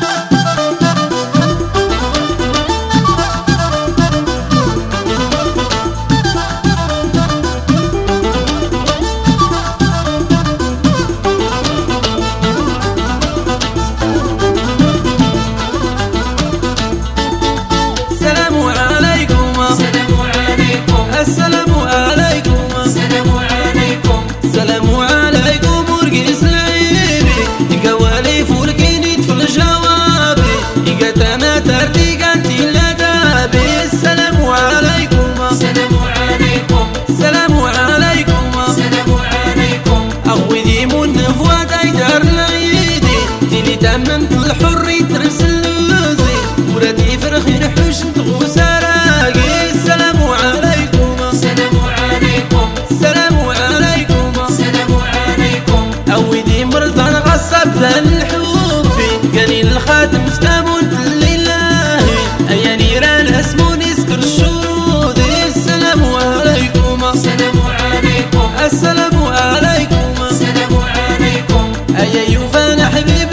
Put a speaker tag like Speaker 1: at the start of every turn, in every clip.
Speaker 1: تمنت الحري ترسل لوزي ولادي فرخي نحوش نتغوس راقي. السلام عليكم السلام عليكم السلام عليكم السلام عليكم. أودي مرضى نغصب ذا الحبي قالي الخاتم فتامون لله أيا نيران اسمون يسكر الشرود. السلام عليكم السلام عليكم السلام عليكم السلام عليكم. أيا يوفانا حبيب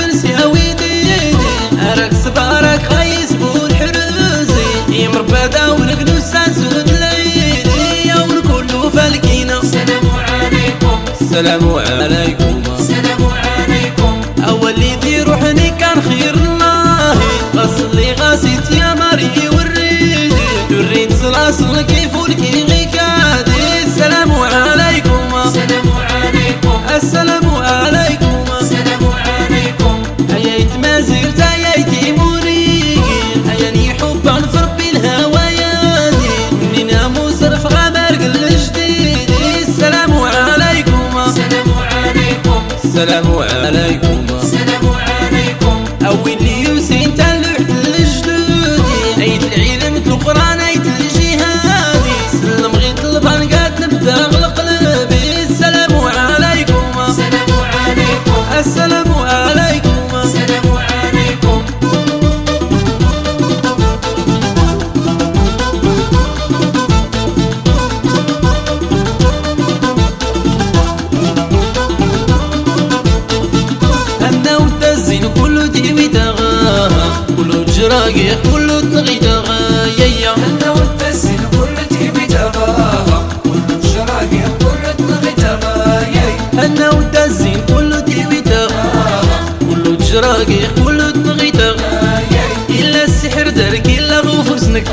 Speaker 1: مربدا ونقدو سانسود ليلي يوم كله فالكينا. السلام عليكم السلام عليكم السلام عليكم. أول اللي روحني كان خير الله غسلي غاسيت يا مري وريدي تريد صلاصل كيف ولكي غيكادي. السلام عليكم السلام عليكم السلام عليكم السلام عليكم. هيا يتمازر تايا يتيموني هيا ني حبا في السلام عليكم السلام عليكم. أول اللي يوسين تلوحت الجدودي عيد العيد مثل القرآن عيد الجهادي سلم غير طلبان قاد نبدا قلبي. السلام عليكم السلام عليكم السلام عليكم السلام عليكم. كله ديوي دغاها كله جراقي كله تنغي دغايا.
Speaker 2: أنا والتسين كله ديوي دغاها كله جراقي كله تنغي دغايا.
Speaker 1: أنا والتسين كله ديوي دغاها كله جراقي كله تنغي دغايا. إلا السحر دارك إلا غوفوسنك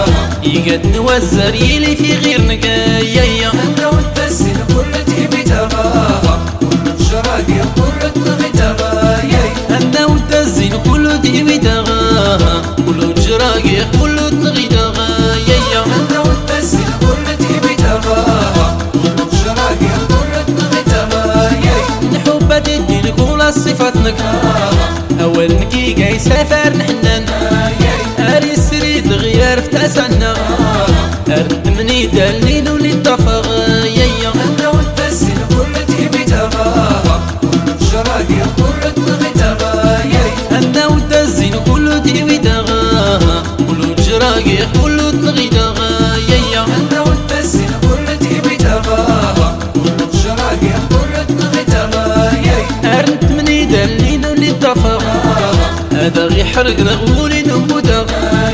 Speaker 1: يقد نوزر يلي في غير نقايا.
Speaker 2: أنا والتسين كله ديوي دغاها كله جراقي كله تنغي دغايا.
Speaker 1: أنا والتزين كله ديوي دغاها كله جراقي كله تنغي دغايا.
Speaker 2: أنا والتزين كله ديوي دغاها كله جراقي كله تنغي دغايا.
Speaker 1: نحب الدين كل صفاتنك أول نكيقا يسافر نحنان أري السريد غيار فتاسنا أرد مني دالني نولي الطفاغايا.
Speaker 2: أنا والتزين كله ديوي دغاها كله جراقي كله تنغي دغايا.
Speaker 1: أنا والتزين كله ديوي دغاها كله جراقي كله تنغي دغايا.
Speaker 2: أنا والتزين كله ديوي دغاها كله جراقي كله تنغي دغايا.
Speaker 1: أرد مني دالني نولي الطفاغايا هذا غي حرقنا غولي نبودا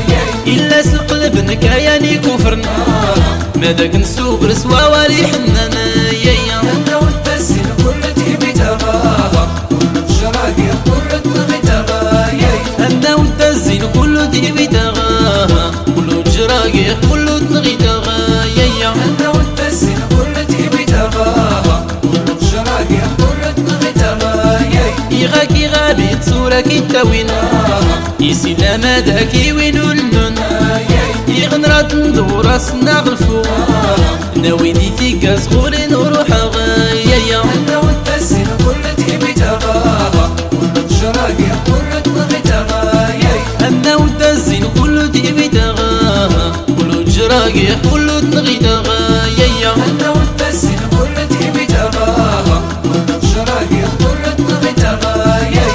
Speaker 1: إلا سلقلب نكاياني كفرنا ماذاك نسوق رسوا والي حنانا يايا.
Speaker 2: أنا والتزين كله ديوي دغاها كله جراقي كله تنغي دغايا.
Speaker 1: أنا والتزين كله ديوي دغاها كله جراقي كله تنغي دغايا.
Speaker 2: أنا والتزين كله ديوي دغاها كله جراقي كله تنغي دغايا.
Speaker 1: يغاكي غابي تصورك التاوين يسينا مداكي وين ولنون يغنرات ندور راسنا غلفو ناويني تيكا صغورين وروحا غايا.
Speaker 2: أنا والتزين كله ديوي دغاها كله جراقي كله تنغي دغايا.
Speaker 1: أنا والتزين كله ديوي دغاها كله جراقي كله تنغي دغايا.
Speaker 2: أنا والتزين كله ديوي دغاها كله جراقي كله تنغي دغايا.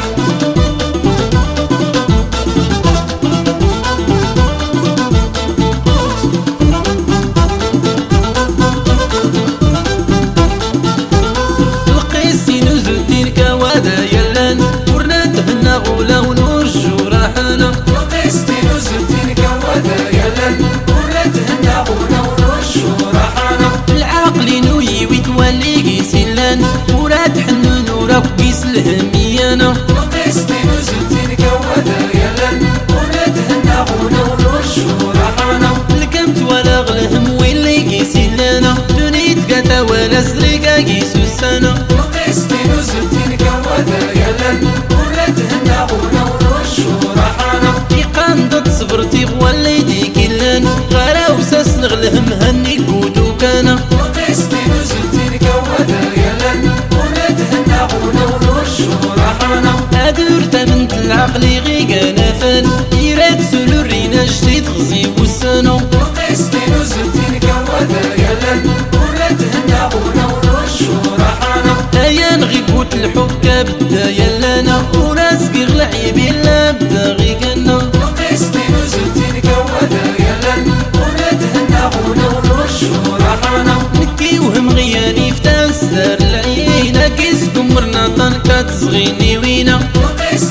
Speaker 1: القيسي نزل تلك ودا يلان ورنا تهنا غولا ونور الجوران مهني كودو كان
Speaker 2: وقستي نزلتي كودا يلن ولدهن غنو والشهور حانا
Speaker 1: أدرت من العقل غيقانا فان يراد سلورينا جديد غزي والسنو
Speaker 2: وقستي نزلتي كودا يلن ولدهن غنو والشهور حانا
Speaker 1: أيا نغيبوت الحكا بدا يلانا وناس قيغ لعيبي لا بدا غيقانا
Speaker 2: وقستي نزلتي كودا يلن ولدهن غنو والشهور حانا
Speaker 1: نكي وهم غياني فتاو السار العينا كيس قمرنا طنكا تصغيني وينا